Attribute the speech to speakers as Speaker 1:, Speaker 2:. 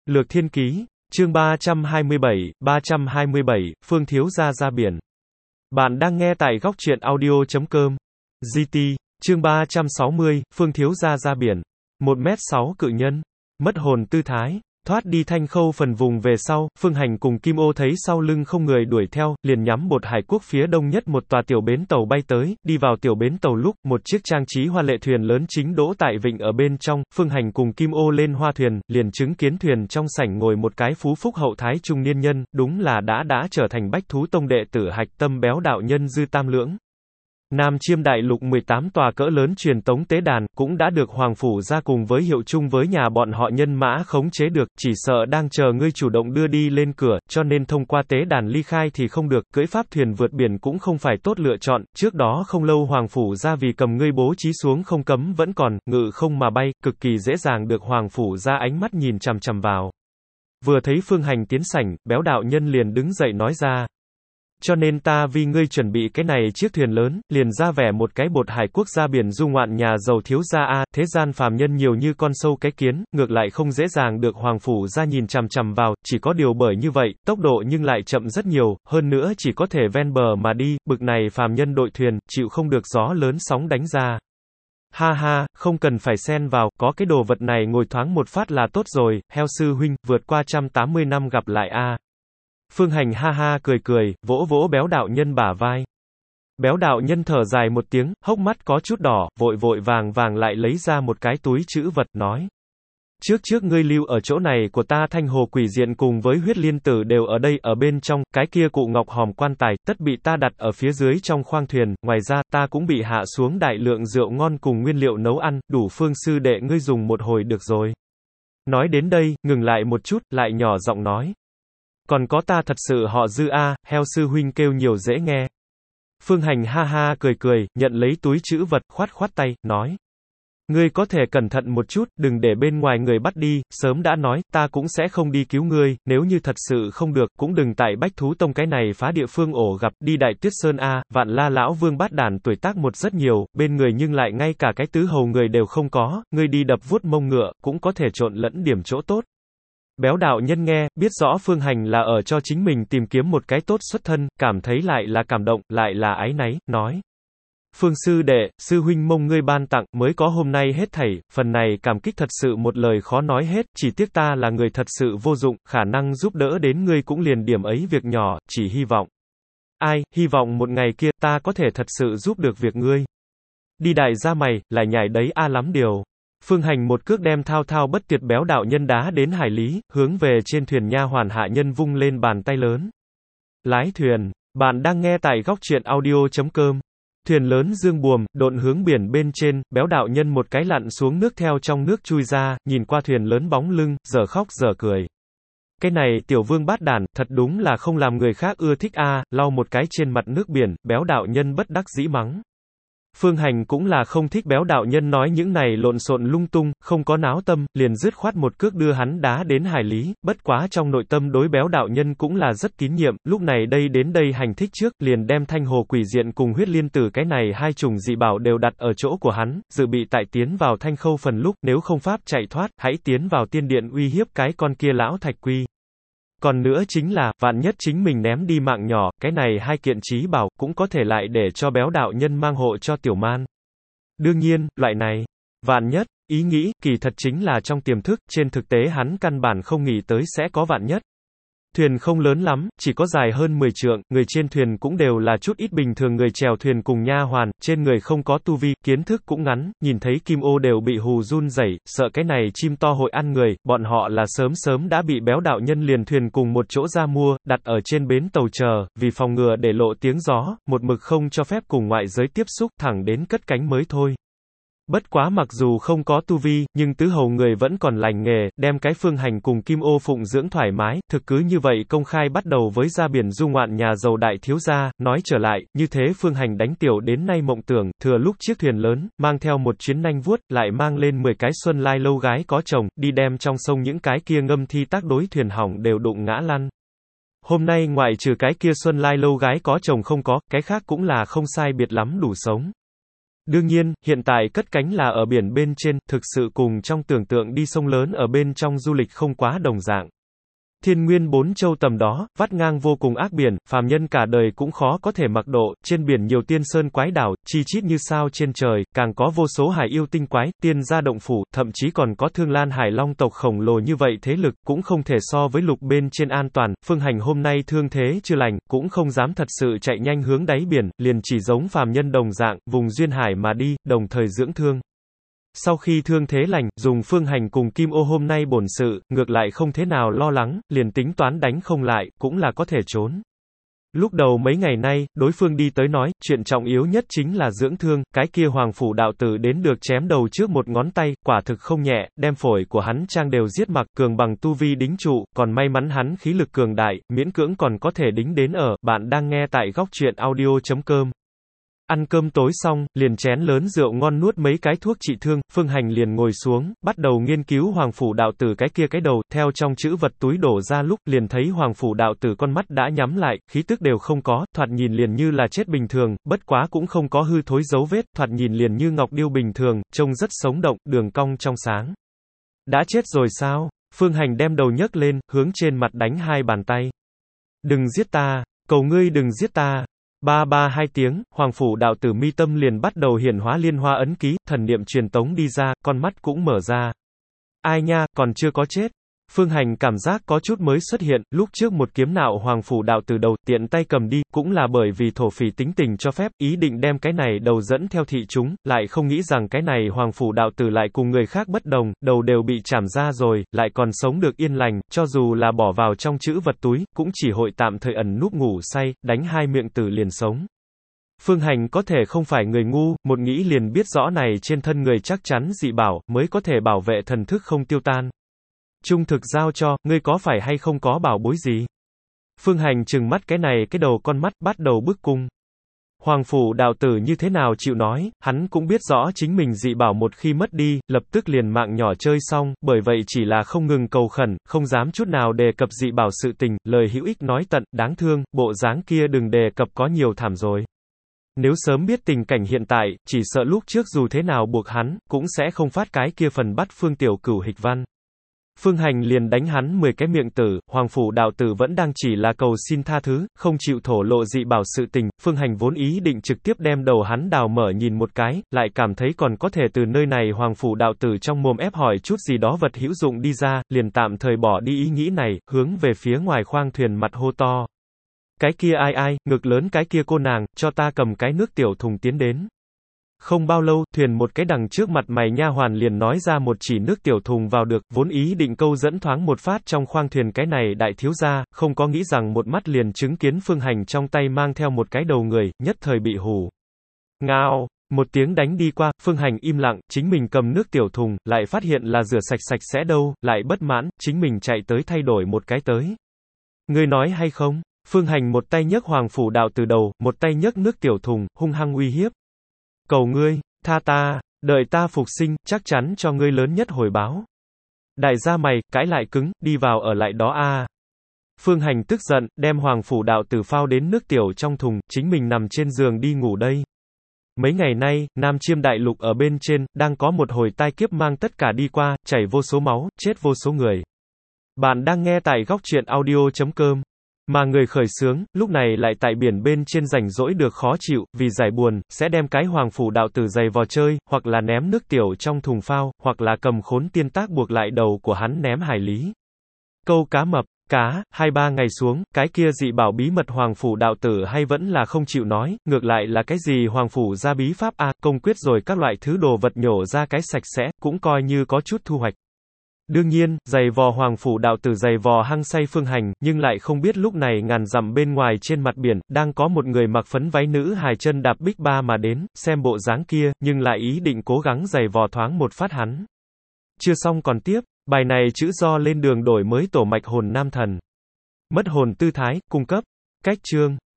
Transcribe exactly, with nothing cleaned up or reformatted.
Speaker 1: Lược Thiên Ký, chương ba trăm hai mươi bảy, ba trăm hai mươi bảy, Phương Thiếu Gia ra biển. Bạn đang nghe tại góc truyện audio chấm com. giê tê, chương ba trăm sáu mươi, Phương Thiếu Gia ra biển. một mét sáu cự nhân, mất hồn tư thái. Thoát đi Thanh Khâu phần vùng về sau, Phương Hành cùng Kim Ô thấy sau lưng không người đuổi theo, liền nhắm Bột Hải Quốc phía đông nhất một tòa tiểu bến tàu bay tới, đi vào tiểu bến tàu lúc, một chiếc trang trí hoa lệ thuyền lớn chính đỗ tại vịnh ở bên trong, Phương Hành cùng Kim Ô lên hoa thuyền, liền chứng kiến thuyền trong sảnh ngồi một cái phú phúc hậu thái trung niên nhân, đúng là đã đã trở thành Bách Thú Tông đệ tử hạch tâm béo đạo nhân Dư Tam Lưỡng. Nam Chiêm Đại Lục mười tám tòa cỡ lớn truyền tống tế đàn, cũng đã được Hoàng Phủ ra cùng với hiệu chung với nhà bọn họ nhân mã khống chế được, chỉ sợ đang chờ ngươi chủ động đưa đi lên cửa, cho nên thông qua tế đàn ly khai thì không được, cưỡi pháp thuyền vượt biển cũng không phải tốt lựa chọn, trước đó không lâu Hoàng Phủ ra vì cầm ngươi bố trí xuống không cấm vẫn còn, ngự không mà bay, cực kỳ dễ dàng được Hoàng Phủ ra ánh mắt nhìn chằm chằm vào. Vừa thấy Phương Hành tiến sảnh, béo đạo nhân liền đứng dậy nói ra. Cho nên ta vì ngươi chuẩn bị cái này chiếc thuyền lớn, liền ra vẻ một cái Bột Hải Quốc ra biển du ngoạn nhà giàu thiếu gia a, thế gian phàm nhân nhiều như con sâu cái kiến, ngược lại không dễ dàng được Hoàng Phủ ra nhìn chằm chằm vào, chỉ có điều bởi như vậy, tốc độ nhưng lại chậm rất nhiều, hơn nữa chỉ có thể ven bờ mà đi, bực này phàm nhân đội thuyền, chịu không được gió lớn sóng đánh ra. Ha ha, không cần phải xen vào, có cái đồ vật này ngồi thoáng một phát là tốt rồi, heo sư huynh, vượt qua trăm tám mươi năm gặp lại a. Phương Hành ha ha cười cười, vỗ vỗ béo đạo nhân bả vai. Béo đạo nhân thở dài một tiếng, hốc mắt có chút đỏ, vội vội vàng vàng lại lấy ra một cái túi trữ vật, nói. Trước trước ngươi lưu ở chỗ này của ta Thanh Hồ Quỷ Diện cùng với Huyết Liên Tử đều ở đây, ở bên trong, cái kia cụ ngọc hòm quan tài, tất bị ta đặt ở phía dưới trong khoang thuyền, ngoài ra, ta cũng bị hạ xuống đại lượng rượu ngon cùng nguyên liệu nấu ăn, đủ Phương sư đệ ngươi dùng một hồi được rồi. Nói đến đây, ngừng lại một chút, lại nhỏ giọng nói. Còn có ta thật sự họ Dư a, heo sư huynh kêu nhiều dễ nghe. Phương Hành ha ha cười cười, nhận lấy túi trữ vật, khoát khoát tay, nói. Ngươi có thể cẩn thận một chút, đừng để bên ngoài người bắt đi, sớm đã nói, ta cũng sẽ không đi cứu ngươi, nếu như thật sự không được, cũng đừng tại Bách Thú Tông cái này phá địa phương ổ gặp, đi Đại Tuyết Sơn a, Vạn La lão vương bát đàn tuổi tác một rất nhiều, bên người nhưng lại ngay cả cái tứ hầu người đều không có, ngươi đi đập vuốt mông ngựa, cũng có thể trộn lẫn điểm chỗ tốt. Béo đạo nhân nghe, biết rõ Phương Hành là ở cho chính mình tìm kiếm một cái tốt xuất thân, cảm thấy lại là cảm động, lại là áy náy, nói. Phương sư đệ, sư huynh mông ngươi ban tặng, mới có hôm nay hết thảy, phần này cảm kích thật sự một lời khó nói hết, chỉ tiếc ta là người thật sự vô dụng, khả năng giúp đỡ đến ngươi cũng liền điểm ấy việc nhỏ, chỉ hy vọng. Ai, hy vọng một ngày kia, ta có thể thật sự giúp được việc ngươi. Đi đại gia mày, lại nhảy đấy a lắm điều. Phương Hành một cước đem thao thao bất tuyệt béo đạo nhân đá đến hải lý, hướng về trên thuyền nha hoàn hạ nhân vung lên bàn tay lớn. Lái thuyền, bạn đang nghe tại góc truyện audio chấm com. Thuyền lớn dương buồm, độn hướng biển bên trên, béo đạo nhân một cái lặn xuống nước theo trong nước chui ra, nhìn qua thuyền lớn bóng lưng, giờ khóc giờ cười. Cái này, tiểu vương bát đàn, thật đúng là không làm người khác ưa thích a, lau một cái trên mặt nước biển, béo đạo nhân bất đắc dĩ mắng. Phương Hành cũng là không thích béo đạo nhân nói những này lộn xộn lung tung, không có náo tâm, liền dứt khoát một cước đưa hắn đá đến hải lý, bất quá trong nội tâm đối béo đạo nhân cũng là rất tín nhiệm, lúc này đây đến đây hành thích trước, liền đem Thanh Hồ Quỷ Diện cùng Huyết Liên Tử cái này hai chủng dị bảo đều đặt ở chỗ của hắn, dự bị tại tiến vào Thanh Khâu phần lúc, nếu không pháp chạy thoát, hãy tiến vào tiên điện uy hiếp cái con kia lão thạch quy. Còn nữa chính là, vạn nhất chính mình ném đi mạng nhỏ, cái này hai kiện trí bảo, cũng có thể lại để cho béo đạo nhân mang hộ cho tiểu man. Đương nhiên, loại này, vạn nhất, ý nghĩ, kỳ thật chính là trong tiềm thức, trên thực tế hắn căn bản không nghĩ tới sẽ có vạn nhất. Thuyền không lớn lắm, chỉ có dài hơn mười trượng, người trên thuyền cũng đều là chút ít bình thường người chèo thuyền cùng nha hoàn, trên người không có tu vi, kiến thức cũng ngắn, nhìn thấy Kim Ô đều bị hù run rẩy, sợ cái này chim to hội ăn người, bọn họ là sớm sớm đã bị béo đạo nhân liền thuyền cùng một chỗ ra mua, đặt ở trên bến tàu chờ, vì phòng ngừa để lộ tiếng gió, một mực không cho phép cùng ngoại giới tiếp xúc, thẳng đến cất cánh mới thôi. Bất quá mặc dù không có tu vi, nhưng tứ hầu người vẫn còn lành nghề, đem cái Phương Hành cùng Kim Ô phụng dưỡng thoải mái, thực cứ như vậy công khai bắt đầu với ra biển du ngoạn nhà giàu đại thiếu gia, nói trở lại, như thế Phương Hành đánh tiểu đến nay mộng tưởng, thừa lúc chiếc thuyền lớn, mang theo một chuyến nanh vuốt, lại mang lên mười cái xuân lai lâu gái có chồng, đi đem trong sông những cái kia ngâm thi tác đối thuyền hỏng đều đụng ngã lăn. Hôm nay ngoại trừ cái kia xuân lai lâu gái có chồng không có, cái khác cũng là không sai biệt lắm đủ sống. Đương nhiên, hiện tại cất cánh là ở biển bên trên, thực sự cùng trong tưởng tượng đi sông lớn ở bên trong du lịch không quá đồng dạng. Thiên nguyên bốn châu tầm đó, vắt ngang vô cùng ác biển, phàm nhân cả đời cũng khó có thể mặc độ, trên biển nhiều tiên sơn quái đảo, chi chít như sao trên trời, càng có vô số hải yêu tinh quái, tiên gia động phủ, thậm chí còn có Thương Lan Hải Long tộc khổng lồ như vậy thế lực, cũng không thể so với lục bên trên an toàn. Phương Hành hôm nay thương thế chưa lành, cũng không dám thật sự chạy nhanh hướng đáy biển, liền chỉ giống phàm nhân đồng dạng, vùng duyên hải mà đi, đồng thời dưỡng thương. Sau khi thương thế lành, dùng Phương Hành cùng Kim Ô hôm nay bổn sự, ngược lại không thế nào lo lắng, liền tính toán đánh không lại, cũng là có thể trốn. Lúc đầu mấy ngày nay, đối phương đi tới nói, chuyện trọng yếu nhất chính là dưỡng thương, cái kia Hoàng Phủ đạo tử đến được chém đầu trước một ngón tay, quả thực không nhẹ, đem phổi của hắn trang đều giết mặc, cường bằng tu vi đính trụ, còn may mắn hắn khí lực cường đại, miễn cưỡng còn có thể đính đến ở, bạn đang nghe tại góc truyện audio chấm com. Ăn cơm tối xong, liền chén lớn rượu ngon nuốt mấy cái thuốc trị thương, Phương Hành liền ngồi xuống, bắt đầu nghiên cứu Hoàng Phủ đạo tử cái kia cái đầu, theo trong chữ vật túi đổ ra lúc, liền thấy Hoàng Phủ đạo tử con mắt đã nhắm lại, khí tức đều không có, thoạt nhìn liền như là chết bình thường, bất quá cũng không có hư thối dấu vết, thoạt nhìn liền như ngọc điêu bình thường, trông rất sống động, đường cong trong sáng. Đã chết rồi sao? Phương Hành đem đầu nhấc lên, hướng trên mặt đánh hai bàn tay. Đừng giết ta, cầu ngươi đừng giết ta. Ba ba hai tiếng, Hoàng Phủ đạo tử mi tâm liền bắt đầu hiển hóa liên hoa ấn ký, thần niệm truyền tống đi ra, con mắt cũng mở ra. Ai nha, còn chưa có chết. Phương Hành cảm giác có chút mới xuất hiện, lúc trước một kiếm nạo Hoàng Phủ đạo tử đầu, tiện tay cầm đi, cũng là bởi vì thổ phỉ tính tình cho phép, ý định đem cái này đầu dẫn theo thị chúng, lại không nghĩ rằng cái này Hoàng Phủ đạo tử lại cùng người khác bất đồng, đầu đều bị chảm ra rồi, lại còn sống được yên lành, cho dù là bỏ vào trong chữ vật túi, cũng chỉ hội tạm thời ẩn núp ngủ say, đánh hai miệng tử liền sống. Phương Hành có thể không phải người ngu, một nghĩ liền biết rõ này trên thân người chắc chắn dị bảo, mới có thể bảo vệ thần thức không tiêu tan. Trung thực giao cho, ngươi có phải hay không có bảo bối gì? Phương Hành trừng mắt cái này cái đầu con mắt, bắt đầu bức cung. Hoàng Phủ đạo tử như thế nào chịu nói, hắn cũng biết rõ chính mình dị bảo một khi mất đi, lập tức liền mạng nhỏ chơi xong, bởi vậy chỉ là không ngừng cầu khẩn, không dám chút nào đề cập dị bảo sự tình, lời hữu ích nói tận, đáng thương, bộ dáng kia đừng đề cập có nhiều thảm rồi. Nếu sớm biết tình cảnh hiện tại, chỉ sợ lúc trước dù thế nào buộc hắn, cũng sẽ không phát cái kia phần bắt phương tiểu cửu hịch văn. Phương Hành liền đánh hắn mười cái miệng tử, Hoàng Phủ đạo tử vẫn đang chỉ là cầu xin tha thứ, không chịu thổ lộ dị bảo sự tình, Phương Hành vốn ý định trực tiếp đem đầu hắn đào mở nhìn một cái, lại cảm thấy còn có thể từ nơi này Hoàng Phủ đạo tử trong mồm ép hỏi chút gì đó vật hữu dụng đi ra, liền tạm thời bỏ đi ý nghĩ này, hướng về phía ngoài khoang thuyền mặt hô to. Cái kia ai ai, ngực lớn cái kia cô nàng, cho ta cầm cái nước tiểu thùng tiến đến. Không bao lâu, thuyền một cái đằng trước mặt mày nha hoàn liền nói ra một chỉ nước tiểu thùng vào được, vốn ý định câu dẫn thoáng một phát trong khoang thuyền cái này đại thiếu gia, không có nghĩ rằng một mắt liền chứng kiến Phương Hành trong tay mang theo một cái đầu người, nhất thời bị hù. Ngao, một tiếng đánh đi qua, Phương Hành im lặng, chính mình cầm nước tiểu thùng, lại phát hiện là rửa sạch sạch sẽ đâu, lại bất mãn, chính mình chạy tới thay đổi một cái tới. Ngươi nói hay không? Phương Hành một tay nhấc Hoàng Phủ đạo từ đầu, một tay nhấc nước tiểu thùng, hung hăng uy hiếp. Cầu ngươi, tha ta, đợi ta phục sinh, chắc chắn cho ngươi lớn nhất hồi báo. Đại gia mày, cãi lại cứng, đi vào ở lại đó a. À. Phương Hành tức giận, đem Hoàng Phủ đạo tử phao đến nước tiểu trong thùng, chính mình nằm trên giường đi ngủ đây. Mấy ngày nay, Nam Chiêm Đại Lục ở bên trên, đang có một hồi tai kiếp mang tất cả đi qua, chảy vô số máu, chết vô số người. Bạn đang nghe tại góc truyện audio chấm com. Mà người khởi xướng, lúc này lại tại biển bên trên rảnh rỗi được khó chịu, vì giải buồn, sẽ đem cái Hoàng Phủ đạo tử giày vò chơi, hoặc là ném nước tiểu trong thùng phao, hoặc là cầm khốn tiên tác buộc lại đầu của hắn ném hải lý. Câu cá mập, cá, hai ba ngày xuống, cái kia dị bảo bí mật Hoàng Phủ đạo tử hay vẫn là không chịu nói, ngược lại là cái gì Hoàng Phủ ra bí pháp a, à, công quyết rồi các loại thứ đồ vật nhổ ra cái sạch sẽ, cũng coi như có chút thu hoạch. Đương nhiên, giày vò Hoàng Phủ đạo tử giày vò hăng say Phương Hành, nhưng lại không biết lúc này ngàn dặm bên ngoài trên mặt biển, đang có một người mặc phấn váy nữ hài chân đạp bích ba mà đến, xem bộ dáng kia, nhưng lại ý định cố gắng giày vò thoáng một phát hắn. Chưa xong còn tiếp, bài này chữ do lên đường đổi mới tổ mạch hồn nam thần. Mất hồn tư thái, cung cấp, cách chương.